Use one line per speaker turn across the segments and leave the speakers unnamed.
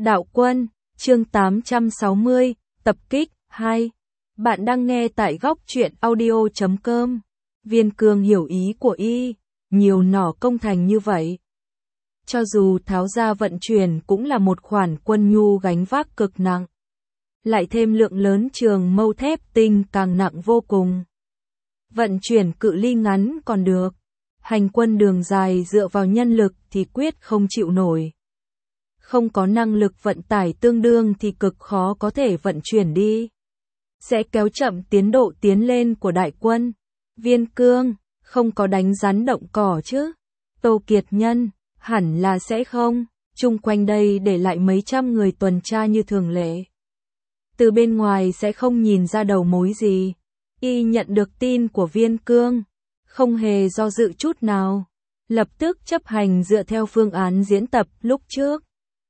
Đạo Quân, chương 860, tập kích 2. Bạn đang nghe tại góc truyện audio.com. Viên Cương hiểu ý của y, nhiều nỏ công thành như vậy. Cho dù tháo ra vận chuyển cũng là một khoản quân nhu gánh vác cực nặng. Lại thêm lượng lớn trường mâu thép tinh càng nặng vô cùng. Vận chuyển cự ly ngắn còn được. Hành quân đường dài dựa vào nhân lực thì quyết không chịu nổi. Không có năng lực vận tải tương đương thì cực khó có thể vận chuyển đi. Sẽ kéo chậm tiến độ tiến lên của đại quân. Viên Cương, không có đánh rắn động cỏ chứ. Tô Kiệt Nhân, hẳn là sẽ không. Chung quanh đây để lại mấy trăm người tuần tra như thường lệ. Từ bên ngoài sẽ không nhìn ra đầu mối gì. Y nhận được tin của Viên Cương, không hề do dự chút nào. Lập tức chấp hành dựa theo phương án diễn tập lúc trước.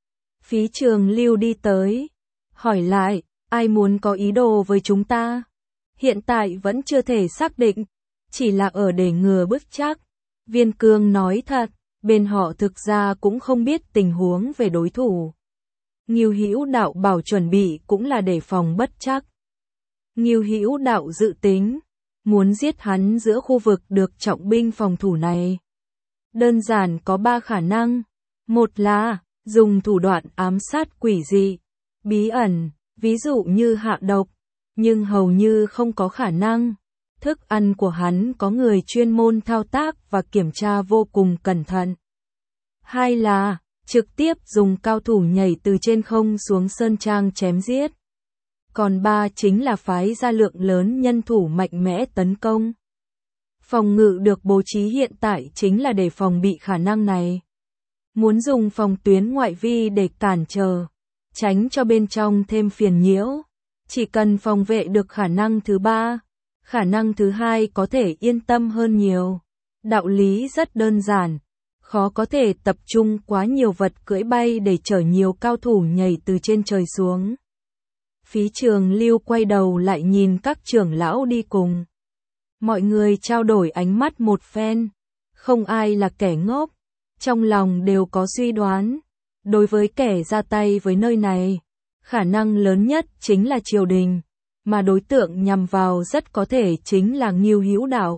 Phí Trường Lưu đi tới, hỏi lại, ai muốn có ý đồ với chúng ta? Hiện tại vẫn chưa thể xác định, chỉ là ở để ngừa bức chắc. Viên Cương nói thật, bên họ thực ra cũng không biết tình huống về đối thủ. Ngưu Hữu Đạo bảo chuẩn bị cũng là để phòng bất chắc. Ngưu Hữu Đạo dự tính, muốn giết hắn giữa khu vực được trọng binh phòng thủ này. Đơn giản có 3 khả năng. Một là dùng thủ đoạn ám sát quỷ dị, bí ẩn, ví dụ như hạ độc, nhưng hầu như không có khả năng. Thức ăn của hắn có người chuyên môn thao tác và kiểm tra vô cùng cẩn thận. Hai là trực tiếp dùng cao thủ nhảy từ trên không xuống sơn trang chém giết. Còn 3 chính là phái ra lượng lớn nhân thủ mạnh mẽ tấn công. Phòng ngự được bố trí hiện tại chính là để phòng bị khả năng này. Muốn dùng phòng tuyến ngoại vi để cản trở, tránh cho bên trong thêm phiền nhiễu. Chỉ cần phòng vệ được khả năng thứ 3, khả năng thứ 2 có thể yên tâm hơn nhiều. Đạo lý rất đơn giản, khó có thể tập trung quá nhiều vật cưỡi bay để chở nhiều cao thủ nhảy từ trên trời xuống. Phí Trường Lưu quay đầu lại nhìn các trưởng lão đi cùng. Mọi người trao đổi ánh mắt một phen, không ai là kẻ ngốc. Trong lòng đều có suy đoán, đối với kẻ ra tay với nơi này, khả năng lớn nhất chính là triều đình, mà đối tượng nhằm vào rất có thể chính là Ngưu Hữu Đạo.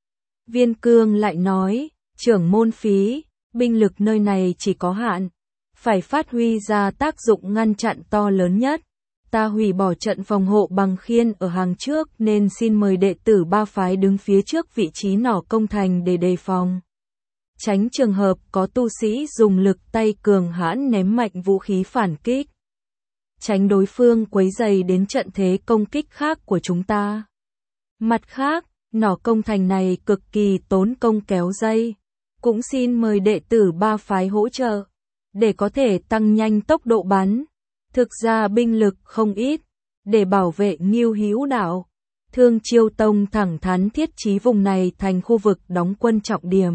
Viên Cương lại nói, trưởng môn Phí, binh lực nơi này chỉ có hạn, phải phát huy ra tác dụng ngăn chặn to lớn nhất. Ta hủy bỏ trận phòng hộ bằng khiên ở hàng trước nên xin mời đệ tử 3 phái đứng phía trước vị trí nỏ công thành để đề phòng. Tránh trường hợp có tu sĩ dùng lực tay cường hãn ném mạnh vũ khí phản kích. Tránh đối phương quấy rầy đến trận thế công kích khác của chúng ta. Mặt khác, nỏ công thành này cực kỳ tốn công kéo dây. Cũng xin mời đệ tử 3 phái hỗ trợ, để có thể tăng nhanh tốc độ bắn. Thực ra binh lực không ít, để bảo vệ Ngưu Hữu Đạo. Thương Chiêu Tông thẳng thắn thiết trí vùng này thành khu vực đóng quân trọng điểm.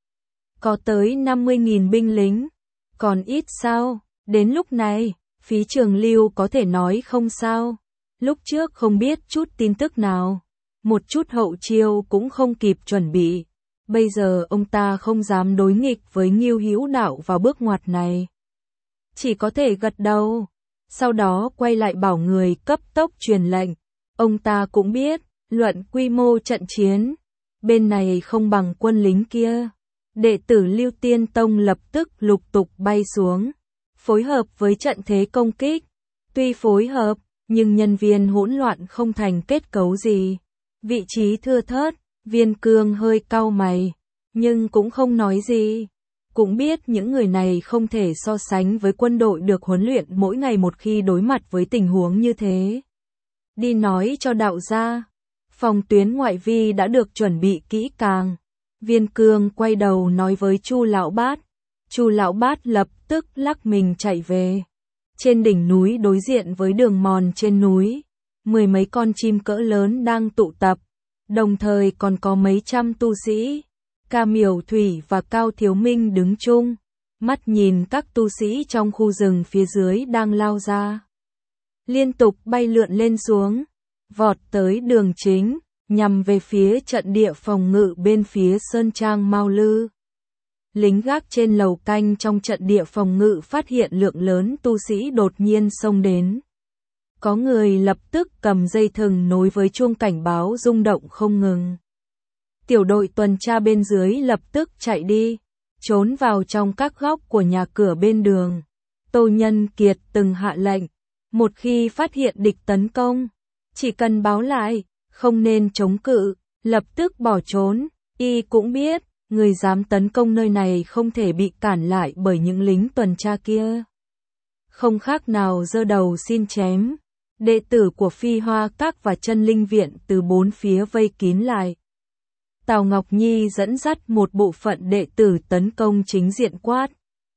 Có tới 50.000 binh lính, còn ít sao? Đến lúc này, Phí Trường Lưu có thể nói không sao. Lúc trước không biết chút tin tức nào, một chút hậu chiêu cũng không kịp chuẩn bị. Bây giờ ông ta không dám đối nghịch với Ngưu Hữu Đạo vào bước ngoặt này. Chỉ có thể gật đầu, sau đó quay lại bảo người cấp tốc truyền lệnh. Ông ta cũng biết, luận quy mô trận chiến, bên này không bằng quân lính kia. Đệ tử Lưu Tiên Tông lập tức lục tục bay xuống, phối hợp với trận thế công kích. Tuy phối hợp, nhưng nhân viên hỗn loạn không thành kết cấu gì. Vị trí thưa thớt, Viên Cương hơi cau mày, nhưng cũng không nói gì. Cũng biết những người này không thể so sánh với quân đội được huấn luyện mỗi ngày một khi đối mặt với tình huống như thế. Đi nói cho đạo gia, phòng tuyến ngoại vi đã được chuẩn bị kỹ càng. Viên Cương quay đầu nói với Chu Lão Bát. Chu Lão Bát lập tức lắc mình chạy về. Trên đỉnh núi đối diện với đường mòn trên núi, 10 mấy con chim cỡ lớn đang tụ tập, đồng thời còn có mấy trăm tu sĩ. Ca Miểu Thủy và Cao Thiếu Minh đứng chung, mắt nhìn các tu sĩ trong khu rừng phía dưới đang lao ra. Liên tục bay lượn lên xuống, vọt tới đường chính, nhằm về phía trận địa phòng ngự bên phía Sơn Trang Mao Lư. lính gác trên lầu canh trong trận địa phòng ngự phát hiện lượng lớn tu sĩ đột nhiên xông đến. Có người lập tức cầm dây thừng nối với chuông cảnh báo rung động không ngừng. Tiểu đội tuần tra bên dưới lập tức chạy đi, trốn vào trong các góc của nhà cửa bên đường. Tô Nhân Kiệt từng hạ lệnh, một khi phát hiện địch tấn công, chỉ cần báo lại, không nên chống cự, lập tức bỏ trốn. Y cũng biết, người dám tấn công nơi này không thể bị cản lại bởi những lính tuần tra kia. Không khác nào giơ đầu xin chém. Đệ tử của Phi Hoa Các và Chân Linh Viện từ bốn phía vây kín lại. Tào Ngọc Nhi dẫn dắt một bộ phận đệ tử tấn công chính diện quát.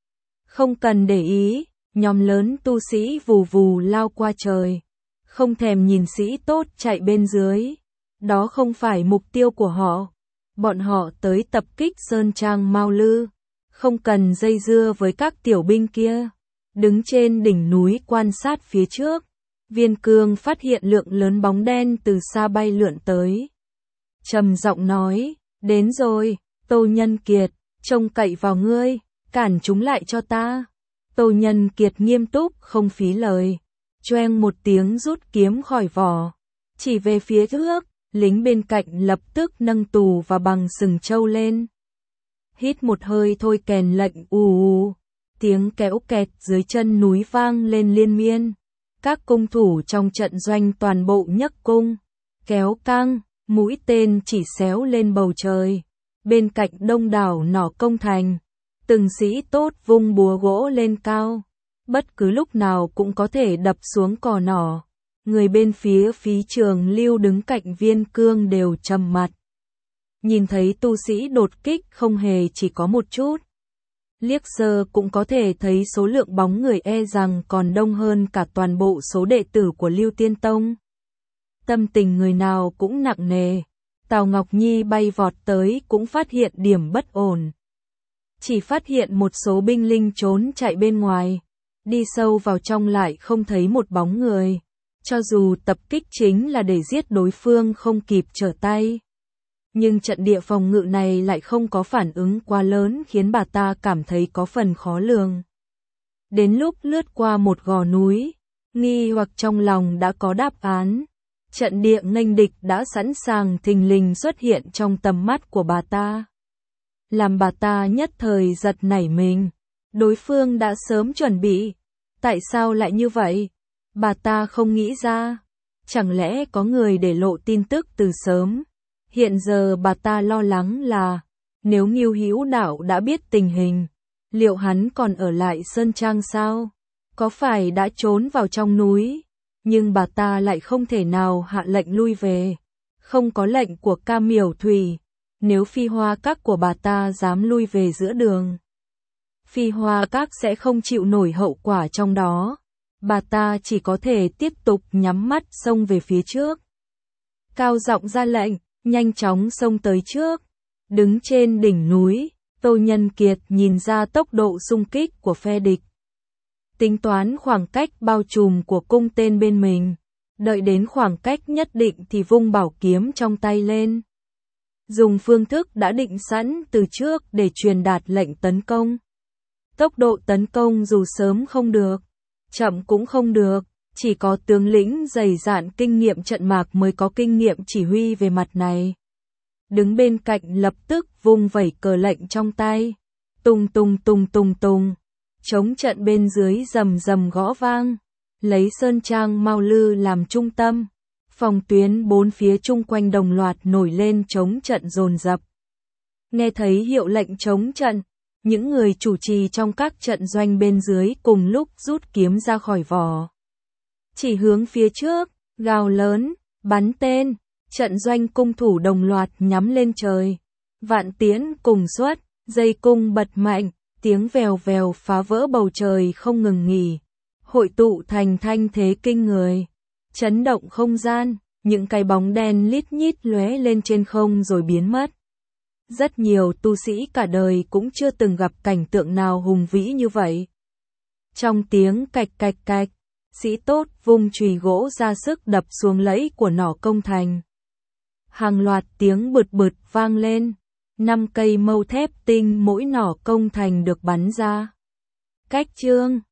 Không cần để ý, nhóm lớn tu sĩ vù vù lao qua trời. Không thèm nhìn sĩ tốt chạy bên dưới. Đó không phải mục tiêu của họ. Bọn họ tới tập kích Sơn Trang Mao Lư. Không cần dây dưa với các tiểu binh kia. Đứng trên đỉnh núi quan sát phía trước. Viên Cương phát hiện lượng lớn bóng đen từ xa bay lượn tới. Trầm giọng nói, đến rồi, Tô Nhân Kiệt, trông cậy vào ngươi, cản chúng lại cho ta. Tô Nhân Kiệt nghiêm túc không phí lời, choeng một tiếng rút kiếm khỏi vỏ, chỉ về phía trước, lính bên cạnh lập tức nâng tù và bằng sừng trâu lên. Hít một hơi thôi kèn lệnh ù, tiếng kéo kẹt dưới chân núi vang lên liên miên. Các cung thủ trong trận doanh toàn bộ nhấc cung, kéo căng, mũi tên chỉ xéo lên bầu trời. Bên cạnh đông đảo nỏ công thành, từng sĩ tốt vung búa gỗ lên cao. Bất cứ lúc nào cũng có thể đập xuống cò nỏ. Người bên phía Phí Trường Lưu đứng cạnh Viên Cương đều trầm mặt. Nhìn thấy tu sĩ đột kích không hề chỉ có một chút. Liếc sơ cũng có thể thấy số lượng bóng người e rằng còn đông hơn cả toàn bộ số đệ tử của Lưu Tiên Tông. Tâm tình người nào cũng nặng nề. Tào Ngọc Nhi bay vọt tới cũng phát hiện điểm bất ổn. Chỉ phát hiện một số binh linh trốn chạy bên ngoài. Đi sâu vào trong lại không thấy một bóng người. Cho dù tập kích chính là để giết đối phương không kịp trở tay. Nhưng trận địa phòng ngự này lại không có phản ứng quá lớn khiến bà ta cảm thấy có phần khó lường. Đến lúc lướt qua một gò núi, nghi hoặc trong lòng đã có đáp án. Trận địa nghênh địch đã sẵn sàng thình lình xuất hiện trong tầm mắt của bà ta. Làm bà ta nhất thời giật nảy mình. Đối phương đã sớm chuẩn bị. Tại sao lại như vậy? Bà ta không nghĩ ra. Chẳng lẽ có người để lộ tin tức từ sớm? Hiện giờ bà ta lo lắng là, nếu Ngưu Hữu Đạo đã biết tình hình, liệu hắn còn ở lại Sơn Trang sao? Có phải đã trốn vào trong núi? Nhưng bà ta lại không thể nào hạ lệnh lui về. Không có lệnh của Cam Miểu Thủy, nếu Phi Hoa Các của bà ta dám lui về giữa đường, Phi Hoa Các sẽ không chịu nổi hậu quả trong đó. Bà ta chỉ có thể tiếp tục nhắm mắt xông về phía trước. Cao giọng ra lệnh, nhanh chóng xông tới trước. Đứng trên đỉnh núi, Tô Nhân Kiệt nhìn ra tốc độ xung kích của phe địch. Tính toán khoảng cách bao trùm của cung tên bên mình. Đợi đến khoảng cách nhất định thì vung bảo kiếm trong tay lên. Dùng phương thức đã định sẵn từ trước để truyền đạt lệnh tấn công. Tốc độ tấn công dù sớm không được, chậm cũng không được. Chỉ có tướng lĩnh dày dạn kinh nghiệm trận mạc mới có kinh nghiệm chỉ huy về mặt này. Đứng bên cạnh lập tức vung vẩy cờ lệnh trong tay. Tung tung tung tung tung. Chống trận bên dưới rầm rầm gõ vang. Lấy Sơn Trang Mao Lư làm trung tâm. Phòng tuyến bốn phía chung quanh đồng loạt nổi lên chống trận dồn dập. Nghe thấy hiệu lệnh chống trận, những người chủ trì trong các trận doanh bên dưới cùng lúc rút kiếm ra khỏi vỏ. Chỉ hướng phía trước, gào lớn, bắn tên, trận doanh cung thủ đồng loạt nhắm lên trời. Vạn tiễn cùng xuất, dây cung bật mạnh, tiếng vèo vèo phá vỡ bầu trời không ngừng nghỉ. Hội tụ thành thanh thế kinh người. Chấn động không gian, những cái bóng đen lít nhít lóe lên trên không rồi biến mất. Rất nhiều tu sĩ cả đời cũng chưa từng gặp cảnh tượng nào hùng vĩ như vậy. Trong tiếng cạch cạch cạch, sĩ tốt vung chùy gỗ ra sức đập xuống lẫy của nỏ công thành. Hàng loạt tiếng bụt bụt vang lên, 5 cây mâu thép tinh mỗi nỏ công thành được bắn ra. Cách chương